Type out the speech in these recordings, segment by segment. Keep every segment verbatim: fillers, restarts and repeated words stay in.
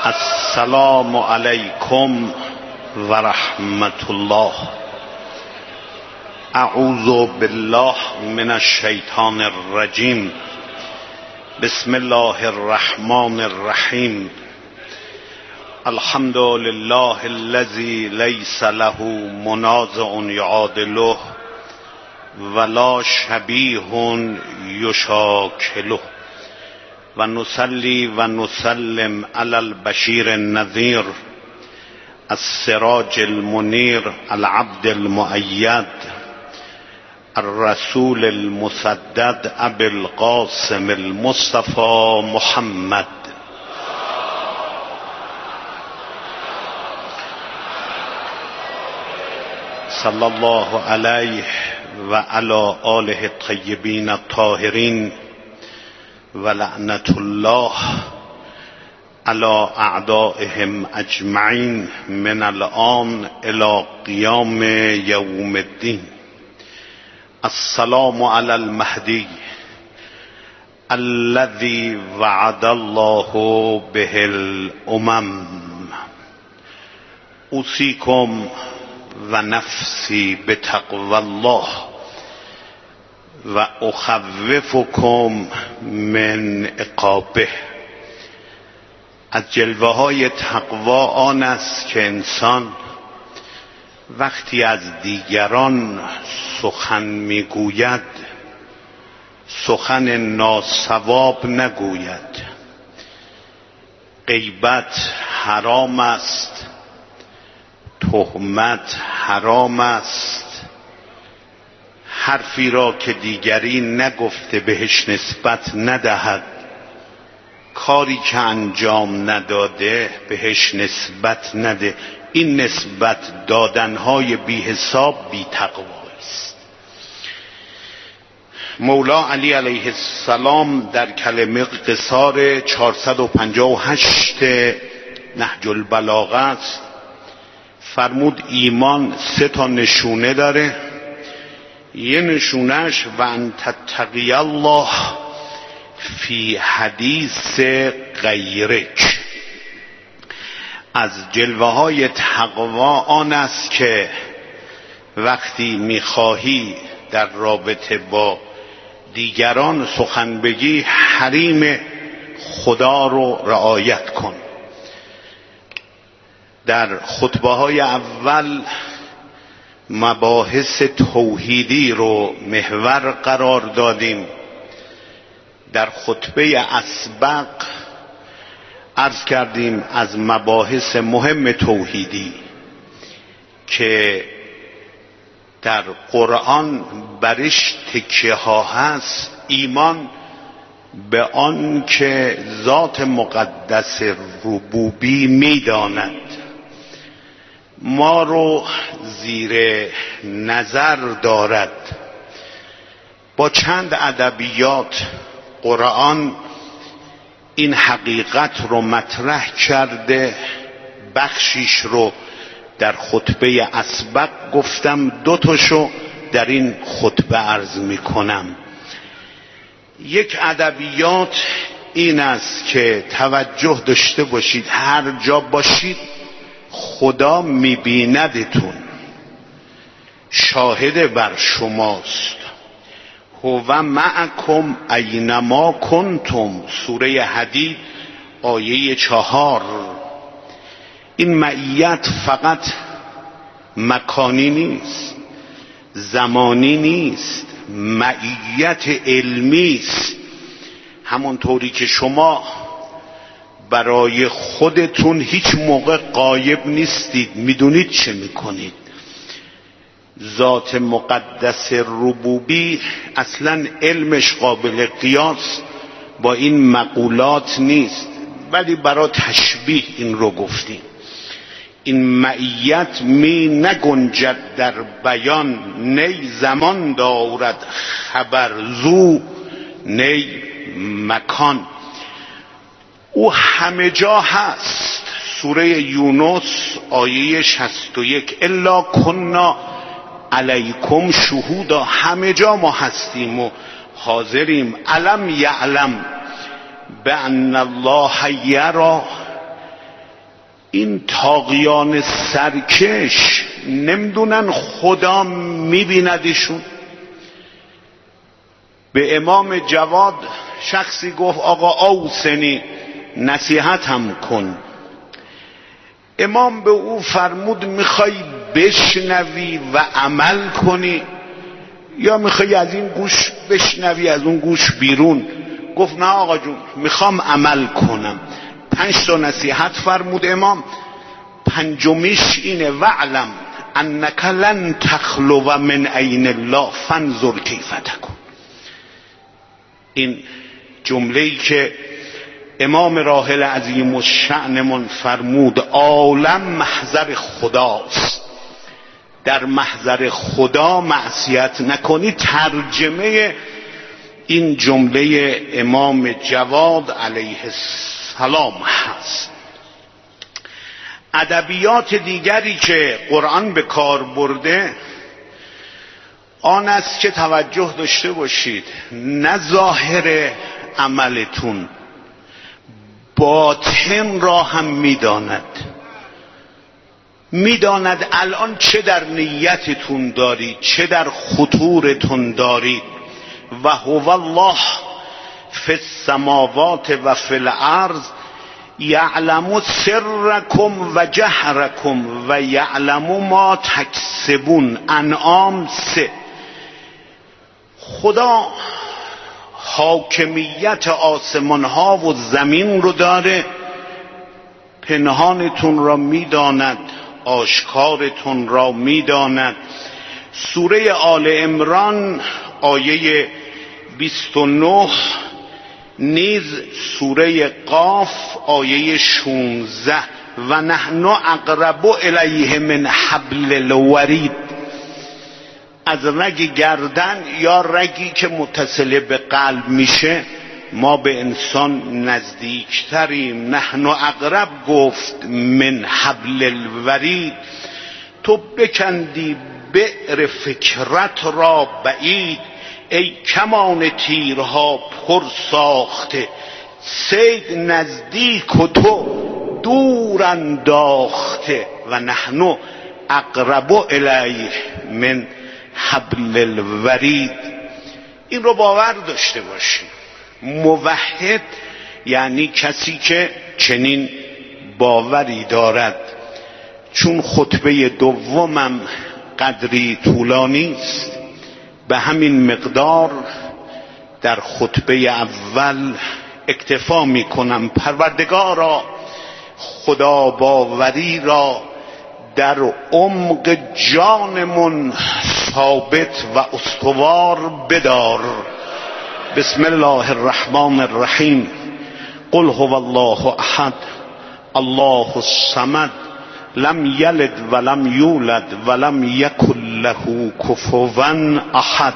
السلام علیکم و رحمت الله. اعوذ بالله من الشیطان الرجیم. بسم الله الرحمن الرحیم. الحمد لله الذی لیس له منازع یعادله ولا شبیه یشاکله و نصلی و نسلم علی البشیر النذیر السراج المنیر العبد المؤید الرسول المسدد ابی القاسم المصطفى محمد صلی الله علیه و علی آله الطیبین الطاهرین و لعنت الله علی اعدائهم اجمعین من الآن الی قیام یوم الدین. السلام علی المهدی الذی وعد الله به الامم. اوصیکم و نفسی بتقوی الله و اخوفکم من عقابه. از جلوه های تقوا آن است که انسان وقتی از دیگران سخن میگوید سخن ناصواب نگوید. غیبت حرام است، تهمت حرام است، حرفی را که دیگری نگفته بهش نسبت ندهد، کاری که انجام نداده بهش نسبت نده. این نسبت دادنهای بی حساب بی تقوی است. مولا علی علیه السلام در کلمه قصار چهارصد و پنجاه و هشت نهج البلاغه است فرمود ایمان سه تا نشونه داره. یه نشونهش و ان تتقی الله فی حدیث غیرک. از جلوه های تقوا آن است که وقتی میخواهی در رابطه با دیگران سخن بگی حریم خدا رو رعایت کن. در خطبه های اول مباحث توحیدی رو محور قرار دادیم. در خطبه اسبق عرض کردیم از مباحث مهم توحیدی که در قرآن برش تکیه ها هست، ایمان به آن که ذات مقدس ربوبی میداند، ما رو زیر نظر دارد. با چند ادبیات قرآن این حقیقت رو مطرح کرده. بخشیش رو در خطبه اسبق گفتم، دو تاشو در این خطبه عرض می کنم. یک ادبیات این است که توجه داشته باشید، هر جا باشید خدا میبیندتون، شاهد بر شماست. هو معکم اینما کنتم، سوره حدید آیه چهار. این معیت فقط مکانی نیست، زمانی نیست، معیت علمی است. همونطوری که شما برای خودتون هیچ موقع غایب نیستید، میدونید چه میکنید. ذات مقدس ربوبی اصلا علمش قابل قیاس با این مقولات نیست، ولی برای تشبیه این رو گفتیم. این معیت می نگنجد در بیان، نی زمان دارد خبر زو نی مکان. او همه جا هست. سوره یونس آیه شصت و یک الا کنا علیکم شهودا، همه جا ما هستیم و حاضریم. علم یعلم بان الله یرا، این طاغیان سرکش نمیدونن خدا میبیندشون. به امام جواد شخصی گفت آقا اوصنی، نصیحت هم کن. امام به او فرمود میخوای بشنوی و عمل کنی یا میخوای از این گوش بشنوی از اون گوش بیرون؟ گفت نه آقا جون، میخوام عمل کنم. پنج تا نصیحت فرمود امام. پنجمیش اینه وعلم انک لن تخلو من عین الله فانظر کیف تکون. این جمله‌ای که امام راحل عظیم الشأنمون فرمود عالم محضر خداست، در محضر خدا معصیت نکنی، ترجمه این جمله امام جواد علیه السلام هست. ادبیات دیگری که قرآن به کار برده آن است که توجه داشته باشید، نه ظاهر عملتون، باطن را هم میداند. میداند الان چه در نیتتون دارید، چه در خطورتون دارید. و هو الله فی السماوات و فی الارض یعلم سرکم و جهرکم و یعلم ما تکسبون. انعام سه. خدا حاکمیت آسمان ها و زمین رو داره، پنهانتون را میداند، آشکارتون را میداند. سوره آل عمران آیه بیست و نه، نیز سوره قاف آیه شانزده و نحن اقرب الیه من حبل الورید. از رگ گردن یا رگی که متصل به قلب میشه ما به انسان نزدیکتریم. نحن اقرب گفت من حبل الورید. تو بکندی بئر فکرت را بعید، ای کمان تیرها پر ساخته، صید نزدیک و تو دور انداخته. و نحن اقرب الیه من حبل الورید. این رو باور داشته باشیم. موحد یعنی کسی که چنین باوری دارد. چون خطبه دومم قدری طولانی است، به همین مقدار در خطبه اول اکتفا می کنم. پروردگارا خدا باوری را در عمق جانمون ثابت و استوار بدار. بسم الله الرحمن الرحیم. قل هو الله احد الله الصمد لم یلد ولم یولد ولم یکن له کفوا احد.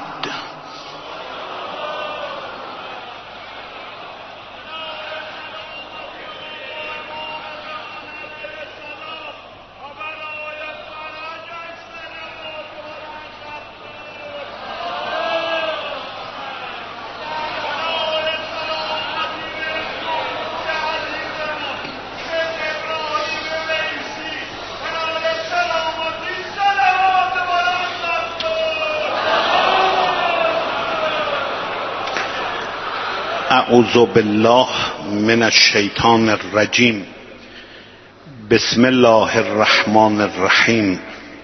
اعوذ بالله من الشیطان الرجیم. بسم الله الرحمن الرحیم.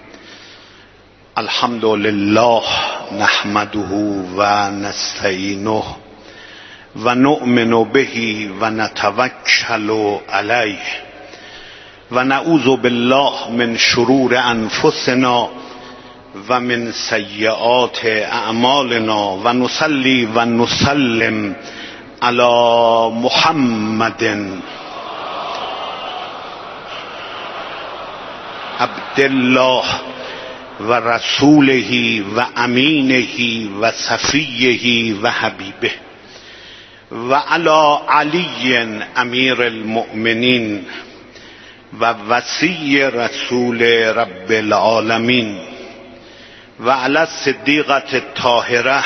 الحمد لله نحمده و نستعینه و نؤمن به و نتوکل علیه و نعوذ بالله من شرور انفسنا و من سیئات اعمالنا و نصلی و نسلم علی محمد عبدالله و رسوله و امینه و صفیه و حبیبه و علی علی امیر المؤمنین و وصی رسول رب العالمین و علی الصدیقة الطاهرة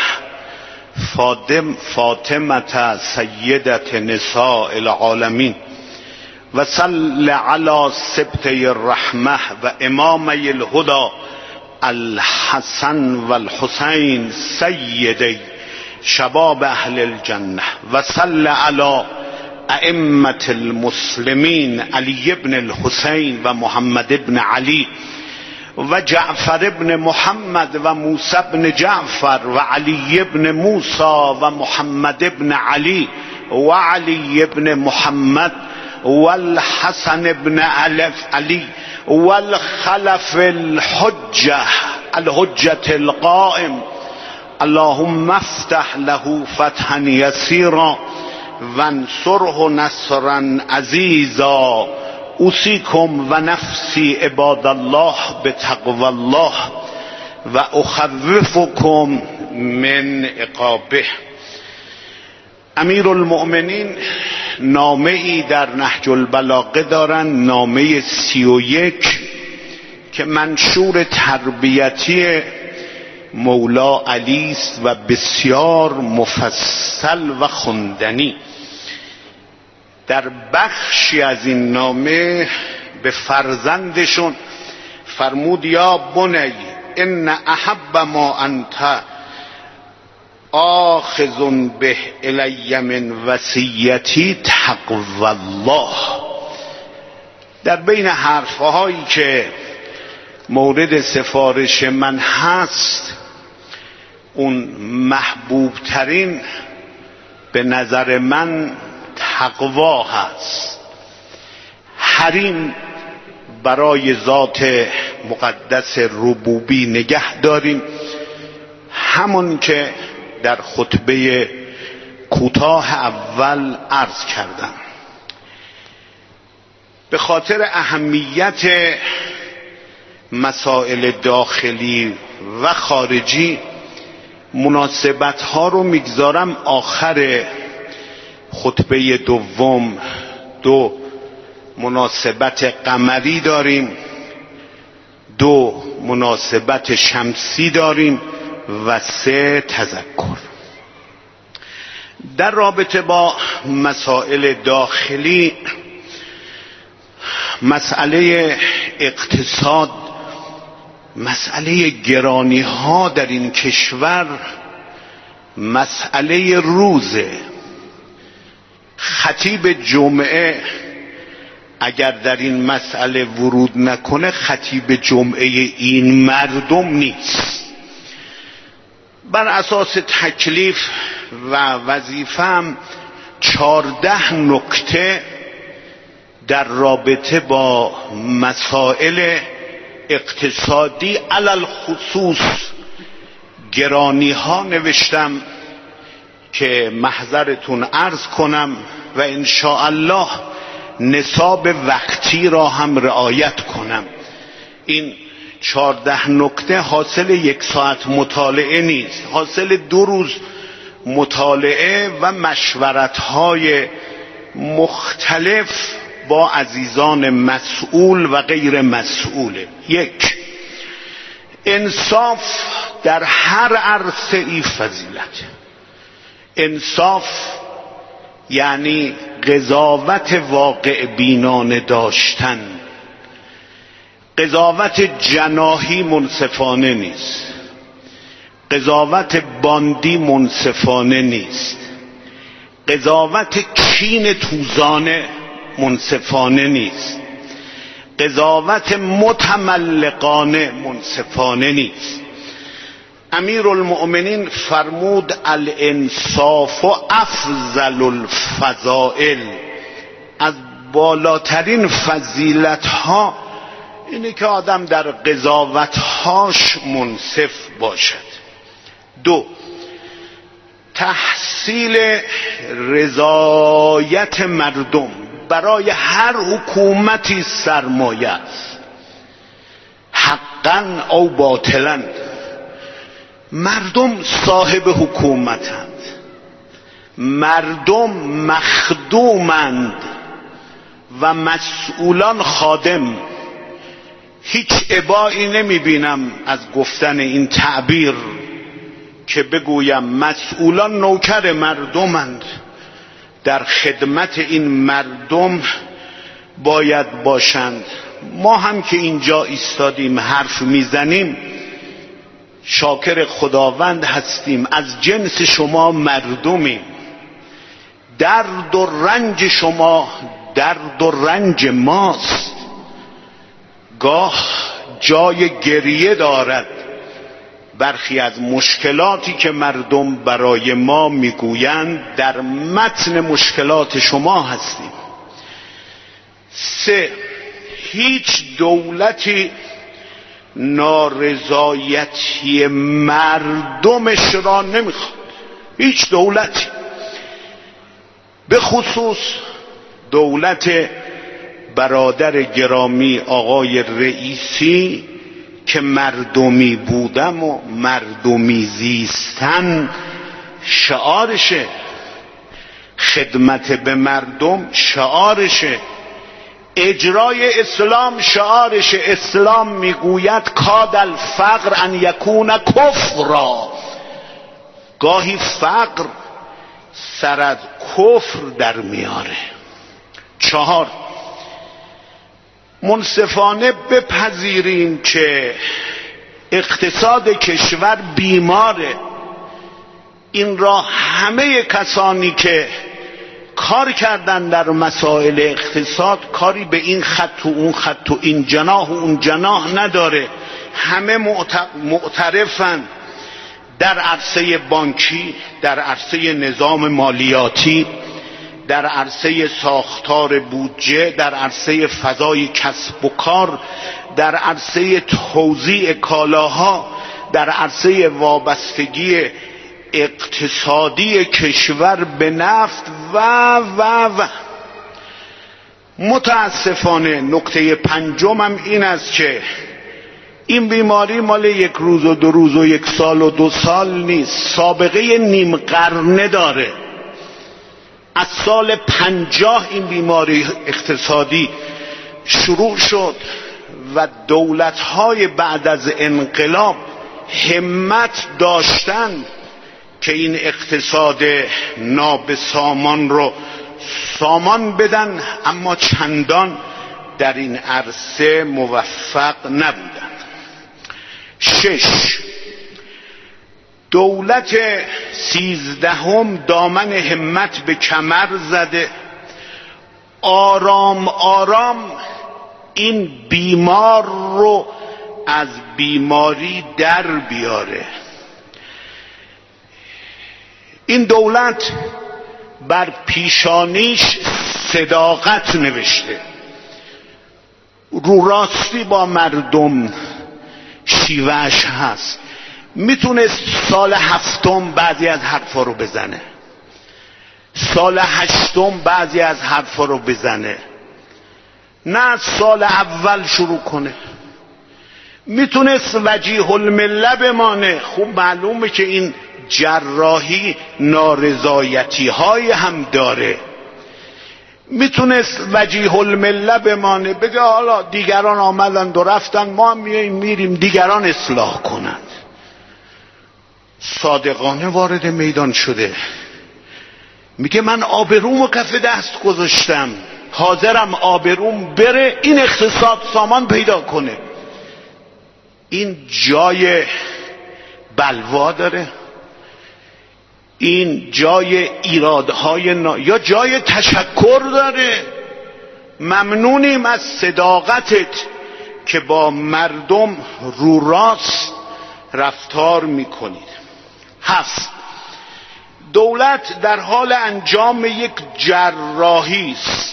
فاطمه سیدة نساء العالمین و صل علی سبطی الرحمه و امامی الهدى الحسن و الحسین سیدی شباب اهل الجنه و صل علی ائمة المسلمین علی ابن الحسین و محمد ابن علی و جعفر ابن محمد و موسی ابن جعفر و علی ابن موسی و محمد ابن علی و علی ابن محمد والحسن ابن علی والخلف الحجة الحجة القائم اللهم افتح له فتحا يسيرا وانصره نصرا عزيزا اوصيكم ونفسي عباد الله بتقوى الله و اخوفكم من عقابه. امیر المؤمنین نامه ای در نهج البلاغه دارن، نامه سی و یک که منشور تربیتی مولا علی است و بسیار مفصل و خوندنی. در بخشی از این نامه به فرزندشون فرمود یا بنی ان احب ما انت آخذ به الی من وصیتی تقوی الله. در بین حرفهایی که مورد سفارش من هست، اون محبوب ترین به نظر من تقوا هست. حریم برای ذات مقدس ربوبی نگه داریم، همون که در خطبه کوتاه اول عرض کردم. به خاطر اهمیت مسائل داخلی و خارجی مناسبت ها رو میگذارم آخر خطبه دوم. دو مناسبت قمری داریم، دو مناسبت شمسی داریم و سه تذکر. در رابطه با مسائل داخلی، مسئله اقتصاد، مسئله گرانی ها در این کشور مسئله روزه. خطیب جمعه اگر در این مسئله ورود نکنه خطیب جمعه این مردم نیست. بر اساس تکلیف و وظیفه‌ام چهارده نکته در رابطه با مسائل اقتصادی علل خصوص گرانی ها نوشتم که محضرتون عرض کنم و انشاءالله نصاب وقتی را هم رعایت کنم. این چهارده نکته حاصل یک ساعت مطالعه نیست، حاصل دو روز مطالعه و مشورت‌های مختلف با عزیزان مسئول و غیر مسئوله. یک، انصاف در هر عرصه ای فضیلت. انصاف یعنی قضاوت واقع بینانه داشتن. قضاوت جناحی منصفانه نیست، قضاوت باندی منصفانه نیست، قضاوت کین توزانه منصفانه نیست، قضاوت متملقانه منصفانه نیست. امیر المؤمنین فرمود الانصاف و افضل الفضائل، از بالاترین فضیلت ها اینه که آدم در قضاوتهاش منصف باشد. دو، تحصیل رضایت مردم. برای هر حکومتی سرمایه است، حقا او باطلا. مردم صاحب حکومتند، مردم مخدومند و مسئولان خادم. هیچ ابایی نمی بینم از گفتن این تعبیر که بگویم مسئولان نوکر مردمند، در خدمت این مردم باید باشند. ما هم که اینجا ایستادیم حرف میزنیم شاکر خداوند هستیم، از جنس شما مردمیم. درد و رنج شما درد و رنج ماست. گاه جای گریه دارد برخی از مشکلاتی که مردم برای ما میگویند، در متن مشکلات شما هستیم. سه، هیچ دولتی نارضایتی مردمش را نمیخواد. هیچ دولتی، به خصوص دولت برادر گرامی آقای رئیسی که مردمی بودم و مردمی زیستن شعارشه، خدمت به مردم شعارشه، اجرای اسلام شعارشه. اسلام میگوید کاد الفقر ان یکون کفرا. گاهی فقر سر از کفر در میاره. چهار، منصفانه بپذیریم که اقتصاد کشور بیماره. این را همه کسانی که کار کردن در مسائل اقتصاد، کاری به این خط و اون خط و این جناح و اون جناح نداره، همه معترفن. در عرصه بانکی، در عرصه نظام مالیاتی، در عرصه ساختار بودجه، در عرصه فضای کسب و کار، در عرصه توزیع کالاها، در عرصه وابستگی اقتصادی کشور به نفت و و و متاسفانه نکته پنجمم این است که این بیماری مال یک روز و دو روز و یک سال و دو سال نیست، سابقه نیم قرنه داره. از سال پنجاه این بیماری اقتصادی شروع شد و دولت‌های بعد از انقلاب همت داشتن که این اقتصاد نابسامان رو سامان بدن، اما چندان در این عرصه موفق نبودند. شش، دولت سیزدهم دامن همت به کمر زده، آرام آرام این بیمار رو از بیماری در بیاره. این دولت بر پیشانیش صداقت نوشته، رو راستی با مردم شیوهش هست. میتونست سال هفتم بعضی از حرفا رو بزنه، سال هشتم بعضی از حرفا رو بزنه، نه سال اول شروع کنه. میتونست وجیه المله بمانه. خوب معلومه که این جراحی نارضایتی های هم داره. میتونست وجیه المله بمانه، بگه حالا دیگران آمدند و رفتن، ما هم میریم دیگران اصلاح کنند. صادقانه وارد میدان شده، میگه من آبرومو کف دست گذاشتم، حاضرم آبروم بره این اقتصاد سامان پیدا کنه. این جای بلوا داره، این جای ایرادهای نا... یا جای تشکر داره. ممنونیم از صداقتت که با مردم رو راست رفتار میکنید. هست دولت در حال انجام یک جراحی است،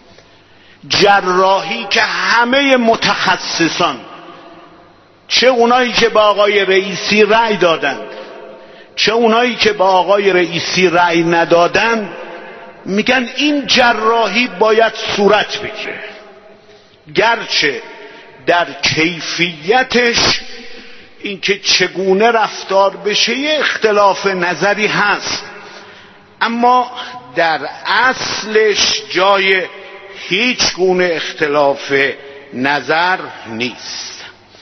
جراحی که همه متخصصان، چه اونایی که با آقای رئیسی رأی دادند چه اونایی که با آقای رئیسی رأی ندادند، میگن این جراحی باید صورت بگیره. گرچه در کیفیتش اینکه چگونه رفتار بشه یه اختلاف نظری هست، اما در اصلش جای هیچ گونه اختلاف نظر نیست.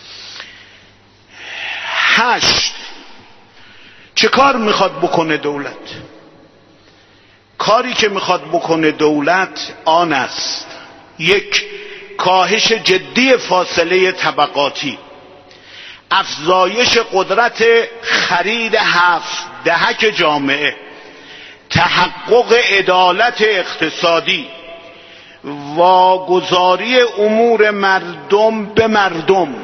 هشت، چه کار میخواد بکنه دولت؟ کاری که میخواد بکنه دولت آن است یک، کاهش جدی فاصله طبقاتی، افزایش قدرت خرید هفت دهک جامعه، تحقق عدالت اقتصادی، واگذاری امور مردم به مردم،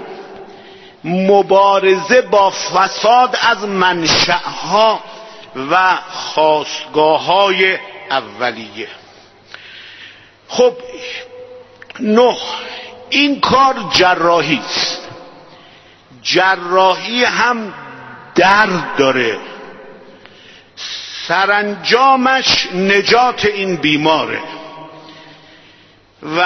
مبارزه با فساد از منشأها و خاستگاه‌های اولیه. خب نه، این کار جراحی است. جراحی هم درد داره، سرانجامش نجات این بیماره و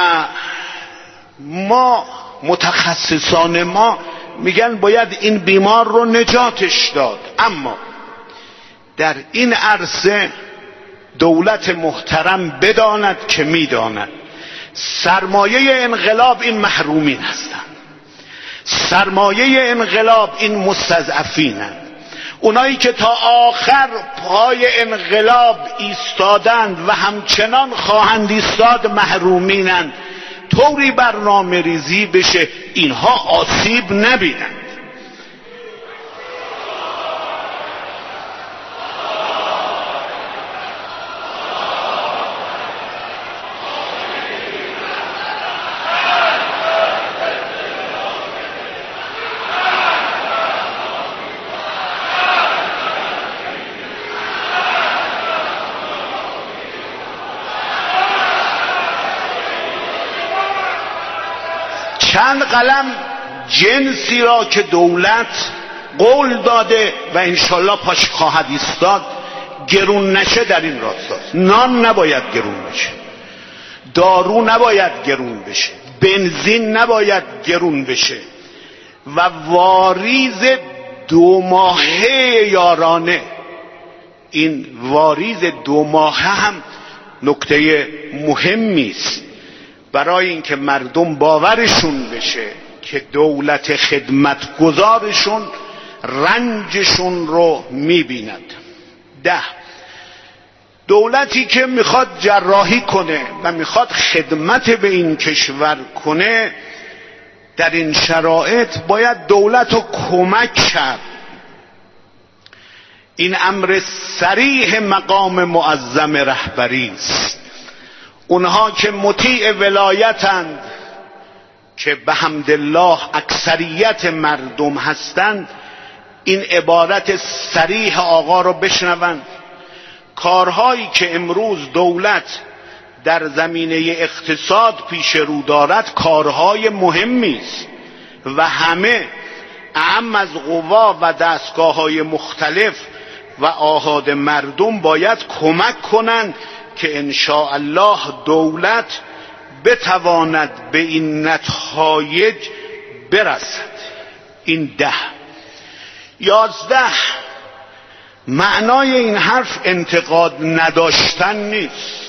ما متخصصان ما میگن باید این بیمار رو نجاتش داد. اما در این عرصه دولت محترم بداند که میداند سرمایه انقلاب این محرومین هستند، سرمایه انقلاب این مستضعفینند، اونایی که تا آخر پای انقلاب ایستادند و همچنان خواهند ایستاد محرومینند. طوری برنامه ریزی بشه اینها آسیب نبینند. چند قلم جنسی را که دولت قول داده و انشالله پاش خواهد ایستاد گرون نشه در این راستاست. نان نباید گرون بشه، دارو نباید گرون بشه، بنزین نباید گرون بشه و واریز دو ماهه یارانه، این واریز دو ماهه هم نکته مهمی است برای اینکه مردم باورشون بشه که دولت خدمتگزارشون رنجشون رو میبیند. ده، دولتی که میخواد جراحی کنه و میخواد خدمت به این کشور کنه در این شرایط باید دولت رو کمک کرد. این امر صریح مقام معظم رهبری است. اونها که مطیع ولایتند، که به حمدالله اکثریت مردم هستند، این عبارت صریح آقا رو بشنوند. کارهایی که امروز دولت در زمینه اقتصاد پیش رو دارد کارهای مهمی است و همه اعم از قوا و دستگاه‌های مختلف و آحاد مردم باید کمک کنند که انشاءالله دولت بتواند به این نتایج برسد. این ده. یازده، معنای این حرف انتقاد نداشتن نیست.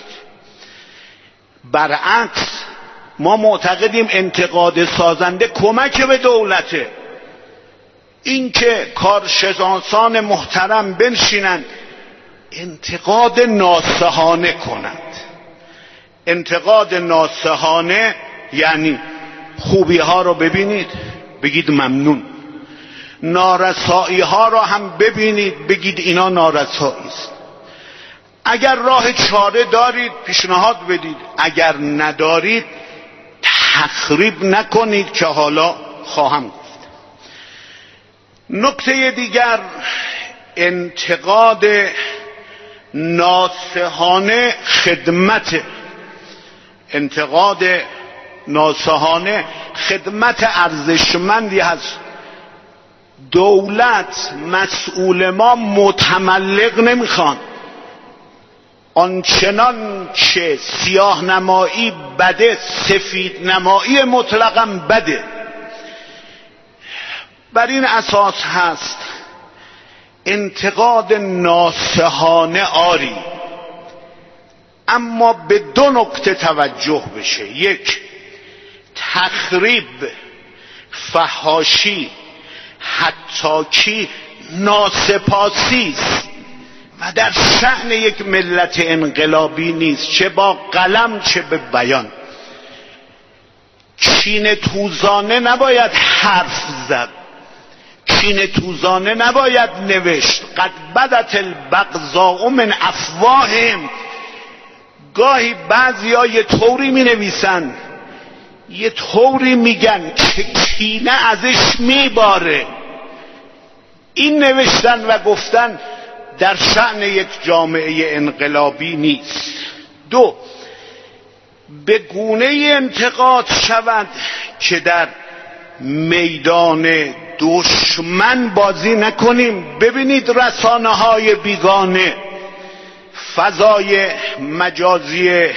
برعکس ما معتقدیم انتقاد سازنده کمک به دولته. این که کارشناسان محترم بنشینند انتقاد ناصحانه کنند. انتقاد ناصحانه یعنی خوبی ها رو ببینید بگید ممنون، نارسایی ها رو هم ببینید بگید اینا نارسایی است. اگر راه چاره دارید پیشنهاد بدید، اگر ندارید تخریب نکنید که حالا خواهم گفت. نکته دیگر، انتقاد ناصحانه خدمت، انتقاد ناصحانه خدمت ارزشمندی هست. دولت مسئول ما متملق نمیخوان. آنچنان که سیاه نمایی بده، سفید نمایی مطلقاً بده. بر این اساس هست انتقاد ناصحانه آری، اما به دو نکته توجه بشه. یک، تخریب، فحاشی، حتاکی ناسپاسی است و در شأن یک ملت انقلابی نیست، چه با قلم چه به بیان. کینه توزانه نباید حرف زد، کینه توزانه نباید نوشت. قد بدت البغضاء من افواههم. گاهی بعضیا یه طوری می نویسن، یه طوری میگن که کینه ازش میباره. این نوشتن و گفتن در شأن یک جامعه انقلابی نیست. دو، به گونه انتقاد شود که در میدان دشمن بازی نکنیم. ببینید رسانه های بیگانه، فضای مجازی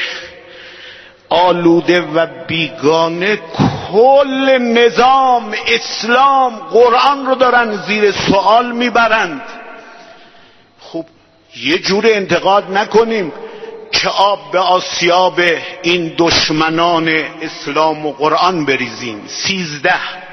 آلوده و بیگانه کل نظام اسلام قرآن رو دارن زیر سوال میبرند. خب یه جور انتقاد نکنیم که آب به آسیاب این دشمنان اسلام و قرآن بریزیم. سیزده،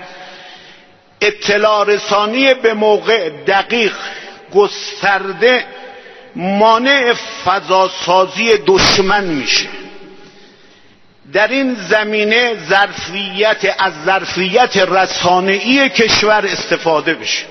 اطلاع رسانی به موقع دقیق گسترده مانع فضاسازی دشمن میشه. در این زمینه ظرفیت از ظرفیت رسانه‌ای کشور استفاده بشه.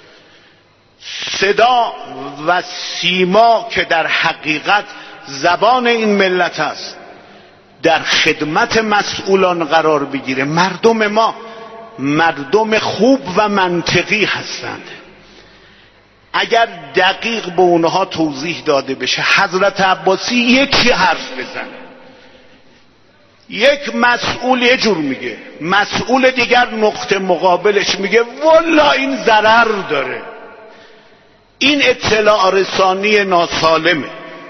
صدا و سیما که در حقیقت زبان این ملت است در خدمت مسئولان قرار بگیره. مردم ما مردم خوب و منطقی هستند. اگر دقیق به اونها توضیح داده بشه، حضرت عباسی یکی حرف بزنه، یک مسئول یه جور میگه، مسئول دیگر نقطه مقابلش میگه والا این ضرر داره. این اطلاع رسانی ناسالمه.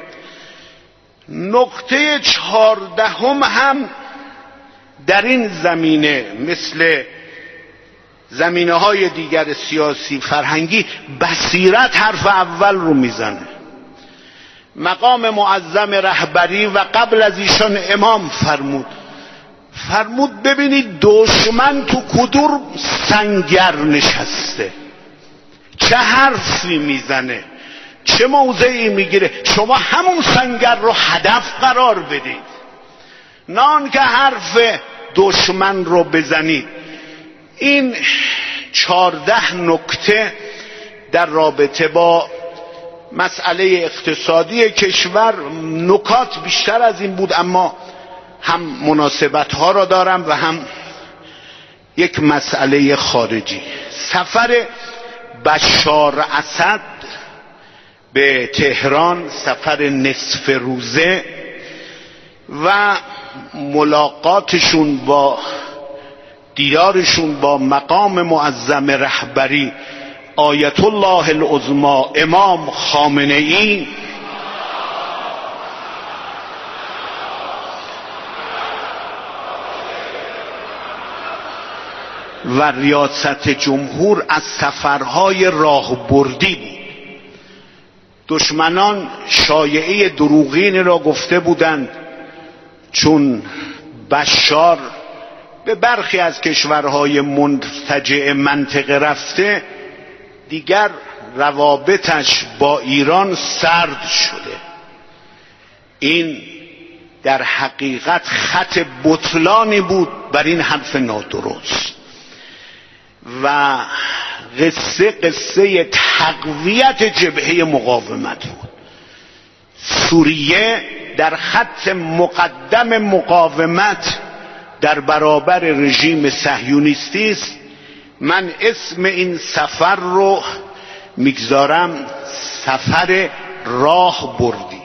نقطه چهاردهم هم در این زمینه مثل زمینه های دیگر سیاسی فرهنگی بصیرت حرف اول رو میزنه. مقام معظم رهبری و قبل از ایشان امام فرمود فرمود ببینید دشمن تو کدور سنگر نشسته، چه حرفی میزنه، چه موضعی میگیره، شما همون سنگر رو هدف قرار بدید، نه آن که حرف دشمن رو بزنید. این چهارده نکته در رابطه با مسئله اقتصادی کشور. نکات بیشتر از این بود، اما هم مناسبت ها را دارم و هم یک مسئله خارجی. سفر بشار اسد به تهران، سفر نصف روزه و ملاقاتشون با دیدارشون با مقام معظم رهبری آیت الله العظمی امام خامنه ای و ریاست جمهور از سفرهای راهبردی بود. دشمنان شایعه دروغین را گفته بودند چون بشار به برخی از کشورهای منتجع منطقه رفته دیگر روابطش با ایران سرد شده. این در حقیقت خط بطلانی بود بر این حرف نادرست و قصه قصه تقویت جبهه مقاومت بود. سوریه در خط مقدم مقاومت در برابر رژیم صهیونیستی است. من اسم این سفر رو میگذارم سفر راه بردی.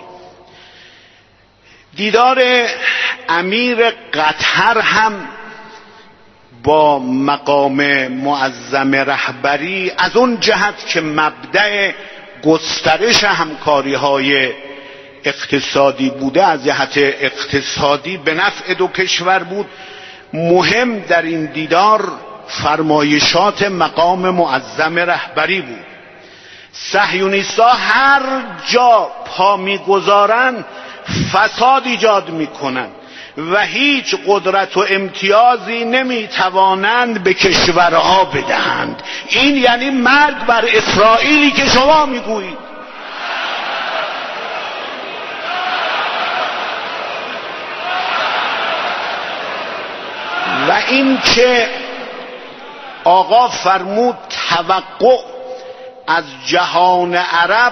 دیدار امیر قطر هم با مقام معظم رهبری از اون جهت که مبدأ گسترش همکاری های اقتصادی بوده، از جهت اقتصادی به نفع دو کشور بود. مهم در این دیدار فرمایشات مقام معظم رهبری بود. صهیونیست‌ها هر جا پا میگذارن فساد ایجاد میکنن و هیچ قدرت و امتیازی نمیتوانند به کشورها بدهند. این یعنی مرگ بر اسرائیلی که شما میگویید. و این که آقا فرمود توقع از جهان عرب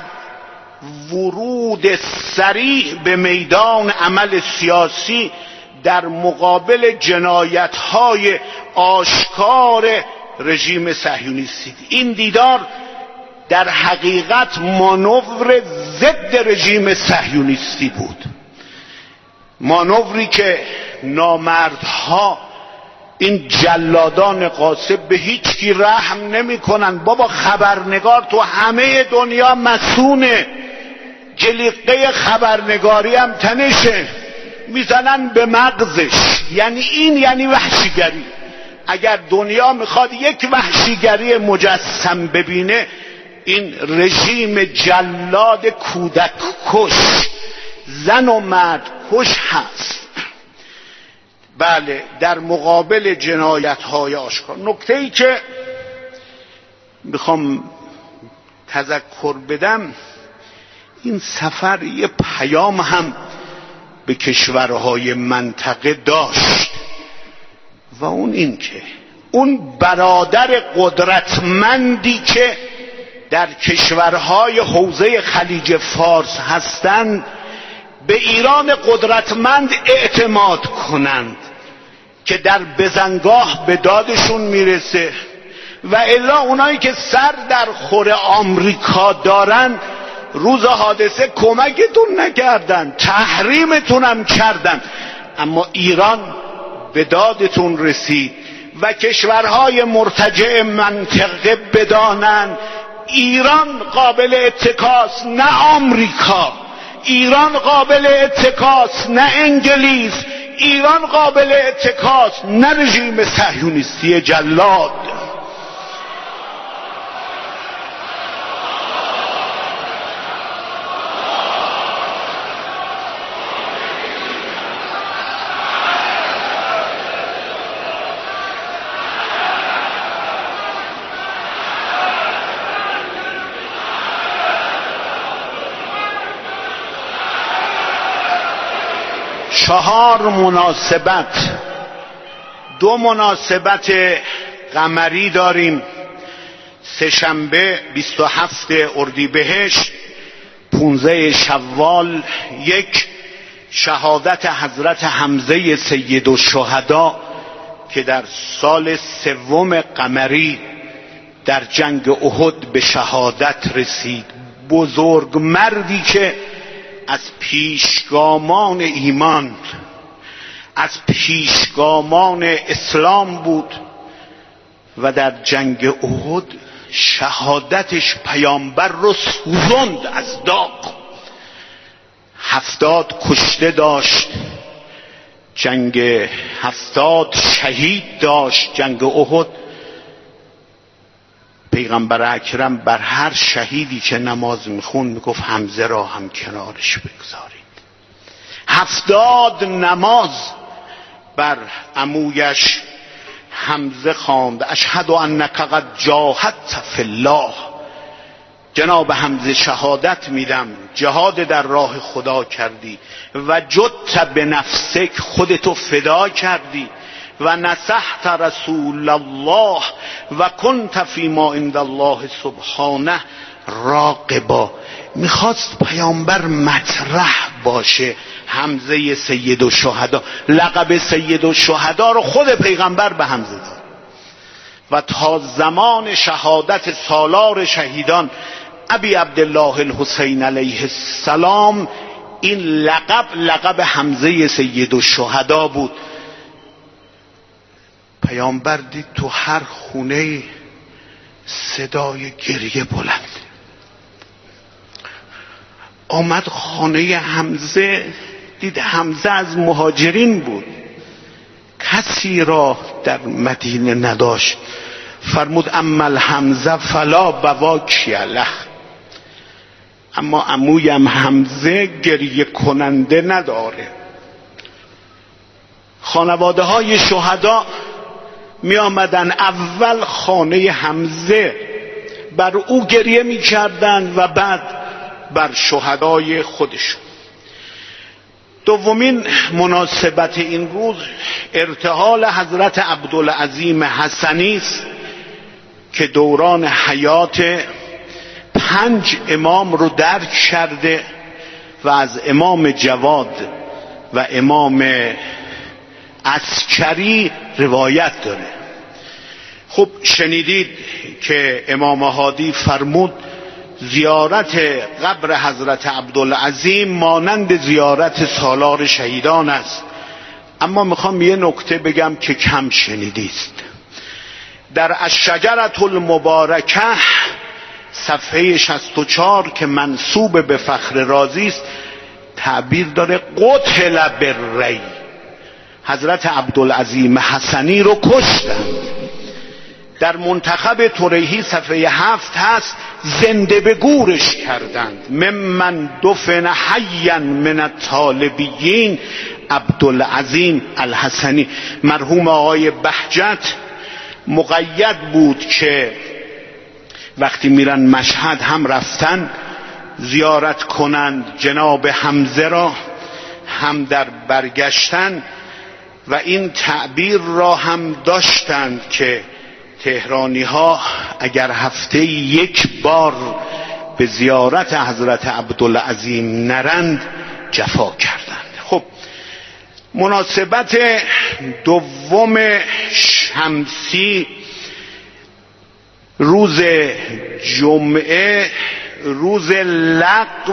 ورود صریح به میدان عمل سیاسی در مقابل جنایت‌های آشکار رژیم صهیونیستی. این دیدار در حقیقت مانور ضد رژیم صهیونیستی بود، مانوری که نامردها، این جلادان غاصب به هیچ کی رحم نمی کنن. بابا خبرنگار تو همه دنیا مسونه، جلیقه خبرنگاری هم تنشه، میزنن به مغزش. یعنی این یعنی وحشیگری. اگر دنیا میخواد یک وحشیگری مجسم ببینه، این رژیم جلاد کودک کش، زن و مرد کش هست. بله، در مقابل جنایت های آشکار. نکته ای که میخوام تذکر بدم، این سفر یه پیام هم به کشورهای منطقه داشت و اون این که اون برادر قدرتمندی که در کشورهای حوزه خلیج فارس هستند به ایران قدرتمند اعتماد کنند که در بزنگاه به دادشون میرسه، و الا اونایی که سر در خور آمریکا دارن روز حادثه کمکتون نکردن، تحریمتون هم کردن، اما ایران به دادتون رسید. و کشورهای مرتجع منطقه بدانن ایران قابل اتکاس نه آمریکا، ایران قابل اتکاس نه انگلیس، ایران قابل اتکاس نه رژیم صهیونیستی جلاد. چهار مناسبت، دو مناسبت قمری داریم. سه‌شنبه بیست و هفت اردیبهشت، پانزده شوال، یک شهادت حضرت حمزه سیدالشهدا که در سال سوم قمری در جنگ احد به شهادت رسید. بزرگ مردی که از پیشگامان ایمان، از پیشگامان اسلام بود و در جنگ احد شهادتش پیامبر رو سوزند از داغ. هفتاد کشته داشت، جنگ هفتاد شهید داشت. جنگ احد پیغمبر اکرم بر هر شهیدی که نماز میخون میگفت حمزه را هم کنارش بگذارید. هفتاد نماز بر عمویش حمزه خواند. اشهد انک قد جاهدت فی الله. جناب حمزه شهادت میدم جهاد در راه خدا کردی و جدت به نفسک، خودتو فدا کردی و نصحت رسول الله و کنت فی ما عند الله سبحانه راقبا. میخواست پیامبر مطرح باشه. حمزه سیدالشهدا، لقب سیدالشهدا رو خود پیغمبر به حمزه داد و تا زمان شهادت سالار شهیدان ابی عبدالله الحسین علیه السلام این لقب لقب حمزه سیدالشهدا بود. پیامبر دید تو هر خونه صدای گریه بلند. آمد خانه حمزه، دید حمزه از مهاجرین بود، کسی را در مدینه نداشت. فرمود اما الحمزه فلا بواکی له. اما عمویم حمزه گریه کننده نداره. خانواده های شهدا می آمدن اول خانه حمزه، بر او گریه می کردن و بعد بر شهدای خودشون. دومین مناسبت این روز ارتحال حضرت عبدالعظیم حسنی است که دوران حیات پنج امام رو درک کرده و از امام جواد و امام عسکری روایت داره. خب شنیدید که امام هادی فرمود زیارت قبر حضرت عبدالعظیم مانند زیارت سالار شهیدان است. اما میخوام یه نکته بگم که کم شنیدید. در الشجرة المبارکه صفحه شصت و چهار که منسوب به فخر رازی است تعبیر داره قتل بالری، حضرت عبدالعظیم حسنی رو کشتند. در منتخب طریحی صفحه هفت هست زنده به گورش کردند. ممن دفن حیا من الطالبیین عبدالعظیم الحسنی. مرحوم آقای بهجت مقید بود که وقتی میرن مشهد هم رفتن زیارت کنند جناب حمزه را، هم در برگشتن و این تعبیر را هم داشتند که تهرانی ها اگر هفته یک بار به زیارت حضرت عبدالعظیم نرند جفا کردند. خب مناسبت دوم شمسی روز جمعه روز لغو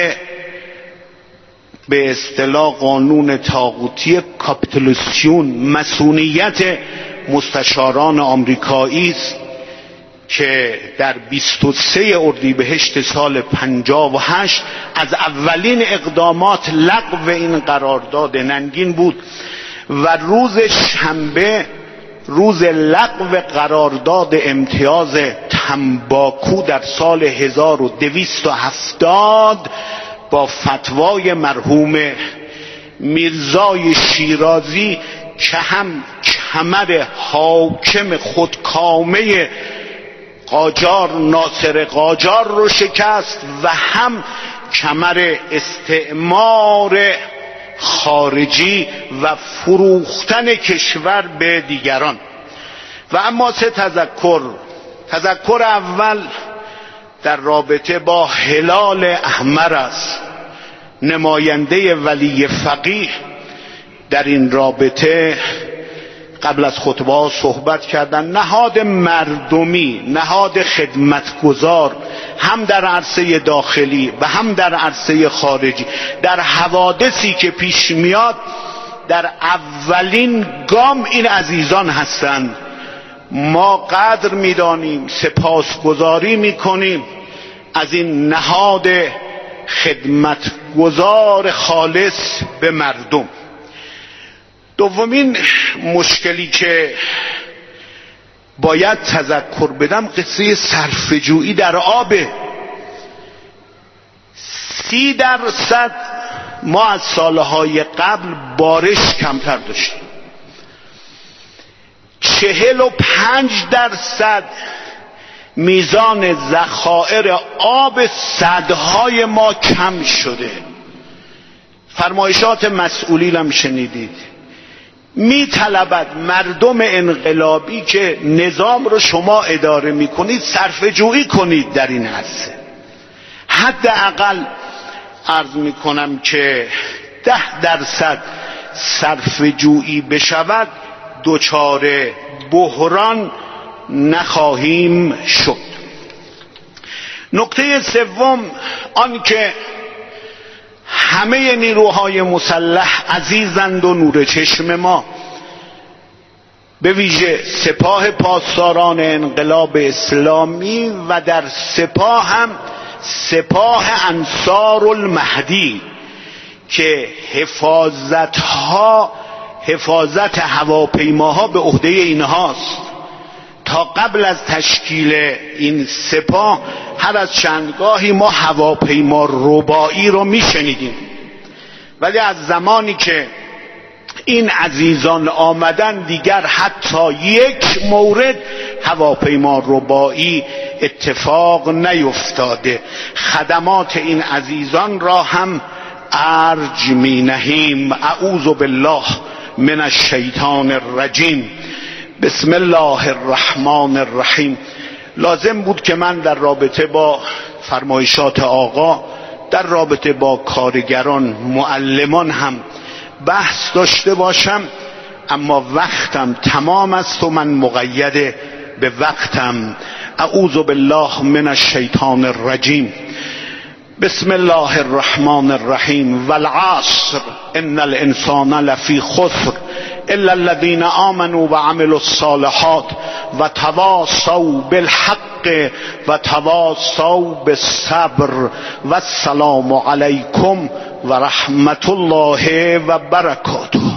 به اصطلاح قانون طاغوتی کاپیتولاسیون مصونیت مستشاران آمریکایی است که در بیست و سه اردیبهشت سال پنجاه و هشت از اولین اقدامات لغو این قرارداد ننگین بود و روز شنبه روز لغو قرارداد امتیاز تنباکو در سال هزار و دویست و هفتاد با فتوای مرحوم میرزای شیرازی که هم کمر حاکم خودکامه قاجار ناصر قاجار رو شکست و هم کمر استعمار خارجی و فروختن کشور به دیگران. و اما سه تذکر. تذکر اول در رابطه با هلال احمر است. نماینده ولی فقیه در این رابطه قبل از خطبه ها صحبت کردن. نهاد مردمی، نهاد خدمتگزار، هم در عرصه داخلی و هم در عرصه خارجی، در حوادثی که پیش میاد در اولین گام این عزیزان هستند. ما قدر میدانیم، سپاسگزاری میکنیم از این نهاد خدمتگزار خالص به مردم. دومین مشکلی که باید تذکر بدم قصه صرفه‌جویی در آب. سی درصد ما از سالهای قبل بارش کمتر داشتیم. چهل و پنج درصد میزان ذخایر آب سدهای ما کم شده. فرمایشات مسئولین هم شنیدید. می طلبد مردم انقلابی که نظام رو شما اداره می کنید صرفه جویی کنید در این عرصه. حداقل عرض می کنم که ده درصد صرفه جویی بشود دچار بحران نخواهیم شد. نکته سوم آن که همه نیروهای مسلح عزیزند و نور چشم ما، به ویژه سپاه پاسداران انقلاب اسلامی و در سپاه هم سپاه انصار المهدی که حفاظت ها حفاظت هواپیماها به عهده اینهاست. تا قبل از تشکیل این سپاه هر از چندگاهی ما هواپیما رباعی رو میشنیدیم، ولی از زمانی که این عزیزان آمدن دیگر حتی یک مورد هواپیما رباعی اتفاق نیفتاده. خدمات این عزیزان را هم ارج می نهیم. اعوذ بالله من الشیطان الرجیم. بسم الله الرحمن الرحیم. لازم بود که من در رابطه با فرمایشات آقا، در رابطه با کارگران، معلمان هم بحث داشته باشم، اما وقتم تمام است و من مقید به وقتم. اعوذ بالله من الشیطان الرجیم. بسم الله الرحمن الرحیم. والعصر ان الانسان لفی خسر الا الذين آمنوا وعملوا الصالحات وتواصوا بالحق وتواصوا بالصبر والسلام علیکم و رحمت الله و برکاته.